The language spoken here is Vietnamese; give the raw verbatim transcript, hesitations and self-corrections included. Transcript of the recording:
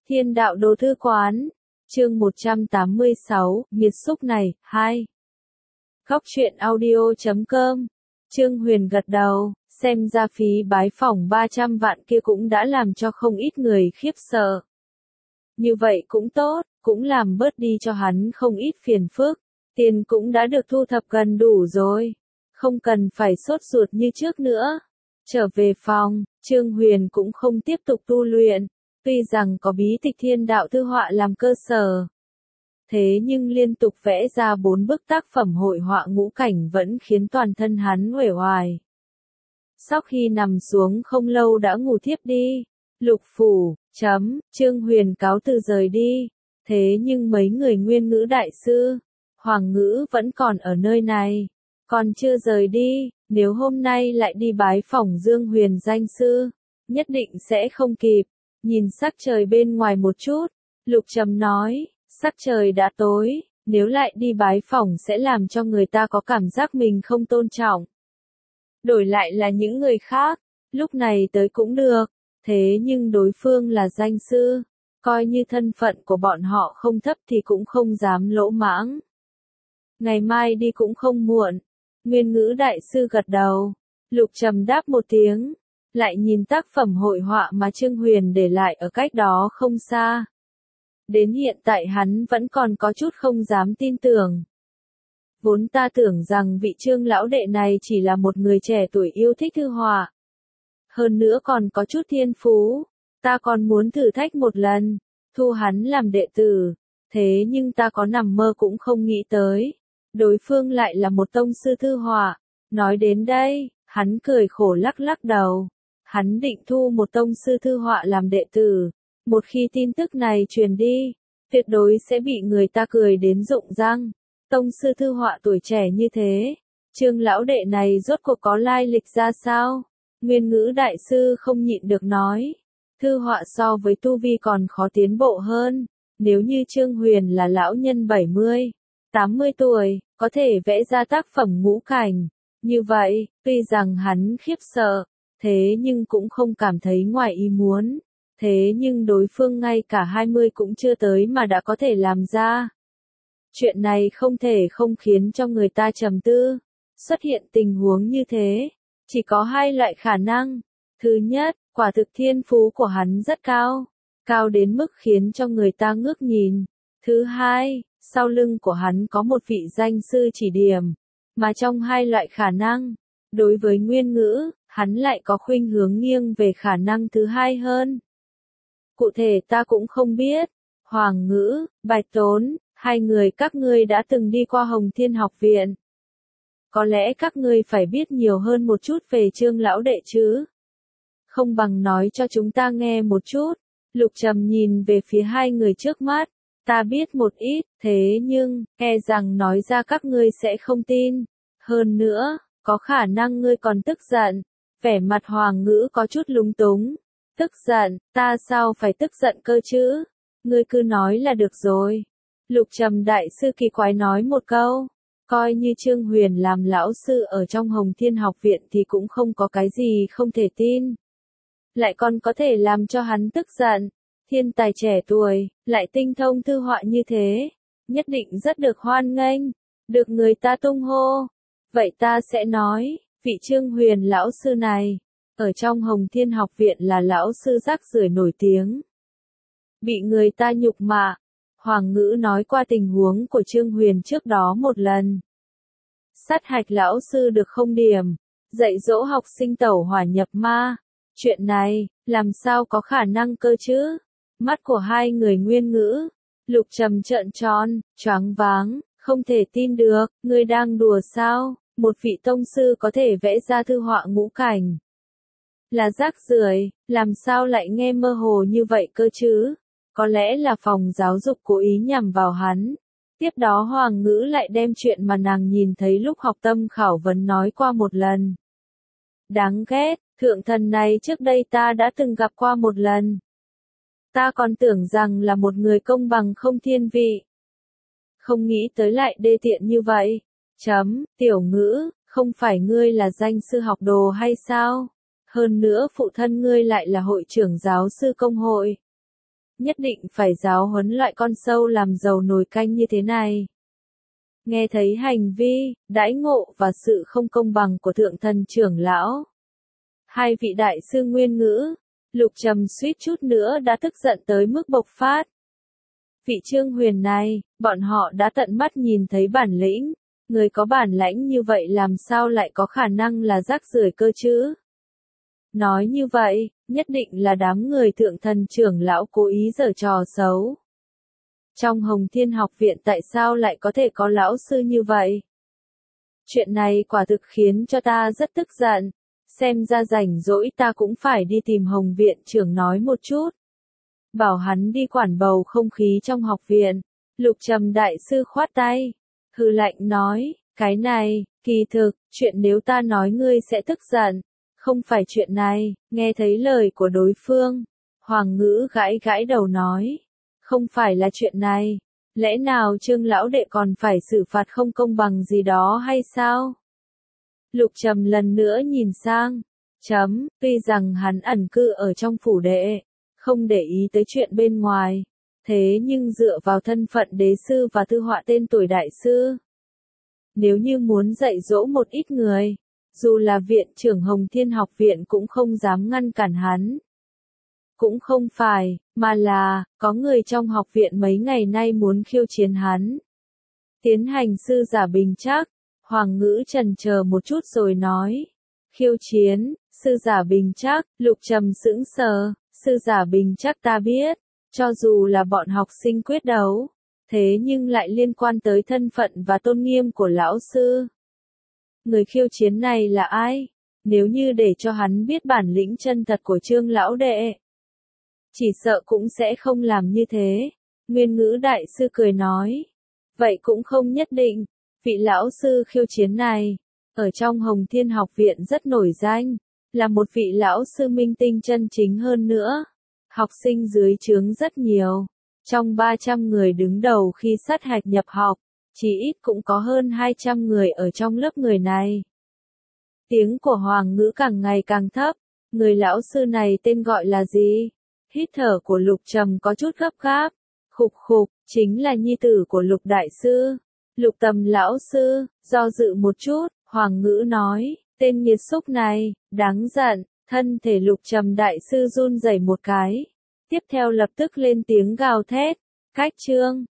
Thiên đạo đồ thư quán, chương một trăm tám mươi sáu, nhiệt xúc này, hai. Góc truyện audio chấm com, Trương Huyền gật đầu, xem ra phí bái phỏng ba trăm vạn kia cũng đã làm cho không ít người khiếp sợ. Như vậy cũng tốt, cũng làm bớt đi cho hắn không ít phiền phức, tiền cũng đã được thu thập gần đủ rồi, không cần phải sốt ruột như trước nữa. Trở về phòng, Trương Huyền cũng không tiếp tục tu luyện, tuy rằng có bí tịch thiên đạo thư họa làm cơ sở. Thế nhưng liên tục vẽ ra bốn bức tác phẩm hội họa ngũ cảnh vẫn khiến toàn thân hắn uể oải. Sau khi nằm xuống không lâu đã ngủ thiếp đi. Lục phủ, chấm, Trương Huyền cáo từ rời đi. Thế nhưng mấy người Nguyên Ngữ đại sư, Hoàng Ngữ vẫn còn ở nơi này. Còn chưa rời đi, nếu hôm nay lại đi bái phỏng Dương Huyền danh sư, nhất định sẽ không kịp. Nhìn sắc trời bên ngoài một chút, Lục Trầm nói, sắc trời đã tối, nếu lại đi bái phỏng sẽ làm cho người ta có cảm giác mình không tôn trọng. Đổi lại là những người khác, lúc này tới cũng được, thế nhưng đối phương là danh sư, coi như thân phận của bọn họ không thấp thì cũng không dám lỗ mãng. Ngày mai đi cũng không muộn, Nguyên Ngữ đại sư gật đầu, Lục Trầm đáp một tiếng, lại nhìn tác phẩm hội họa mà Trương Huyền để lại ở cách đó không xa. Đến hiện tại hắn vẫn còn có chút không dám tin tưởng. Vốn ta tưởng rằng vị Trương lão đệ này chỉ là một người trẻ tuổi yêu thích thư họa. Hơn nữa còn có chút thiên phú, ta còn muốn thử thách một lần, thu hắn làm đệ tử. Thế nhưng ta có nằm mơ cũng không nghĩ tới, đối phương lại là một tông sư thư họa. Nói đến đây, hắn cười khổ lắc lắc đầu. Hắn định thu một tông sư thư họa làm đệ tử. Một khi tin tức này truyền đi, tuyệt đối sẽ bị người ta cười đến rụng răng. Tông sư thư họa tuổi trẻ như thế, Trương lão đệ này rốt cuộc có lai lịch ra sao? Nguyên Ngữ đại sư không nhịn được nói. Thư họa so với tu vi còn khó tiến bộ hơn. Nếu như Trương Huyền là lão nhân bảy mươi, tám mươi tuổi, có thể vẽ ra tác phẩm ngũ cảnh. Như vậy, tuy rằng hắn khiếp sợ, thế nhưng cũng không cảm thấy ngoài ý muốn. Thế nhưng đối phương ngay cả hai mươi cũng chưa tới mà đã có thể làm ra. Chuyện này không thể không khiến cho người ta trầm tư. Xuất hiện tình huống như thế, chỉ có hai loại khả năng. Thứ nhất, quả thực thiên phú của hắn rất cao, cao đến mức khiến cho người ta ngước nhìn. Thứ hai, sau lưng của hắn có một vị danh sư chỉ điểm. Mà trong hai loại khả năng, đối với Nguyên Ngữ, hắn lại có khuynh hướng nghiêng về khả năng thứ hai hơn. Cụ thể ta cũng không biết. Hoàng Ngữ, Bạch Tốn, hai người các ngươi đã từng đi qua Hồng Thiên học viện. Có lẽ các ngươi phải biết nhiều hơn một chút về Trương lão đệ chứ. Không bằng nói cho chúng ta nghe một chút. Lục Trầm nhìn về phía hai người trước mắt. Ta biết một ít, thế nhưng, e rằng nói ra các ngươi sẽ không tin. Hơn nữa, có khả năng ngươi còn tức giận. Vẻ mặt Hoàng Ngữ có chút lúng túng. Tức giận, ta sao phải tức giận cơ chứ? Ngươi cứ nói là được rồi. Lục Trầm đại sư kỳ quái nói một câu. Coi như Trương Huyền làm lão sư ở trong Hồng Thiên học viện thì cũng không có cái gì không thể tin. Lại còn có thể làm cho hắn tức giận. Thiên tài trẻ tuổi, lại tinh thông thư họa như thế. Nhất định rất được hoan nghênh. Được người ta tung hô. Vậy ta sẽ nói, vị Trương Huyền lão sư này, ở trong Hồng Thiên học viện là lão sư rác rưởi nổi tiếng. Bị người ta nhục mạ. Hoàng Ngữ nói qua tình huống của Trương Huyền trước đó một lần. Sát hạch lão sư được không điểm, dạy dỗ học sinh tẩu hỏa nhập ma. Chuyện này, làm sao có khả năng cơ chứ? Mắt của hai người Nguyên Ngữ, Lục Trầm trợn tròn, choáng váng, không thể tin được, ngươi đang đùa sao? Một vị tông sư có thể vẽ ra thư họa ngũ cảnh. Là rác rưởi, làm sao lại nghe mơ hồ như vậy cơ chứ? Có lẽ là phòng giáo dục cố ý nhằm vào hắn. Tiếp đó Hoàng Ngữ lại đem chuyện mà nàng nhìn thấy lúc học tâm khảo vấn nói qua một lần. Đáng ghét, thượng thần này trước đây ta đã từng gặp qua một lần. Ta còn tưởng rằng là một người công bằng không thiên vị. Không nghĩ tới lại đê tiện như vậy. Chấm, Tiểu Ngữ, không phải ngươi là danh sư học đồ hay sao? Hơn nữa phụ thân ngươi lại là hội trưởng giáo sư công hội. nhất định phải giáo huấn loại con sâu làm dầu nồi canh như thế này. Nghe thấy hành vi, đãi ngộ và sự không công bằng của thượng thần trưởng lão, hai vị đại sư nguyên ngữ, Lục Trầm suýt chút nữa đã tức giận tới mức bộc phát. Vị Trương Huyền này, bọn họ đã tận mắt nhìn thấy bản lĩnh, người có bản lãnh như vậy làm sao lại có khả năng là rác rưởi cơ chứ? Nói như vậy, nhất định là đám người thượng thần trưởng lão cố ý giở trò xấu. Trong Hồng Thiên Học Viện tại sao lại có thể có lão sư như vậy? Chuyện này quả thực khiến cho ta rất tức giận, xem ra rảnh rỗi ta cũng phải đi tìm Hồng Viện trưởng nói một chút. Bảo hắn đi quản bầu không khí trong học viện. Lục Trầm đại sư khoát tay, hừ lạnh nói, cái này, kỳ thực, chuyện nếu ta nói ngươi sẽ tức giận, không phải chuyện này. Nghe thấy lời của đối phương, Hoàng Ngữ gãi gãi đầu nói, không phải là chuyện này, lẽ nào Trương lão đệ còn phải xử phạt không công bằng gì đó hay sao? Lục Trầm lần nữa nhìn sang, chấm, tuy rằng hắn ẩn cư ở trong phủ đệ, không để ý tới chuyện bên ngoài, thế nhưng dựa vào thân phận đế sư và thư họa tên tuổi đại sư, nếu như muốn dạy dỗ một ít người, dù là viện trưởng Hồng Thiên Học Viện cũng không dám ngăn cản hắn. Cũng không phải, mà là, có người trong học viện mấy ngày nay muốn khiêu chiến hắn. Tiến hành sư giả bình trắc, Hoàng Ngữ chần chờ một chút rồi nói. Khiêu chiến, sư giả bình trắc, Lục Trầm sững sờ, sư giả bình trắc ta biết, cho dù là bọn học sinh quyết đấu, thế nhưng lại liên quan tới thân phận và tôn nghiêm của lão sư. Người khiêu chiến này là ai? Nếu như để cho hắn biết bản lĩnh chân thật của Trương lão đệ, chỉ sợ cũng sẽ không làm như thế. Nguyên Ngữ đại sư cười nói. Vậy cũng không nhất định, vị lão sư khiêu chiến này, ở trong Hồng Thiên Học Viện rất nổi danh, là một vị lão sư minh tinh chân chính hơn nữa. Học sinh dưới trướng rất nhiều, trong ba trăm người đứng đầu khi sát hạch nhập học, chỉ ít cũng có hơn hai trăm người ở trong lớp người này. Tiếng của Hoàng Ngữ càng ngày càng thấp, người lão sư này tên gọi là gì? Hít thở của Lục Trầm có chút gấp gáp. Khục khục, chính là nhi tử của Lục đại sư. Lục Tầm lão sư, do dự một chút, Hoàng Ngữ nói, tên nghiệt xúc này, đáng giận. Thân thể Lục Trầm đại sư run rẩy một cái, tiếp theo lập tức lên tiếng gào thét, cách Trương,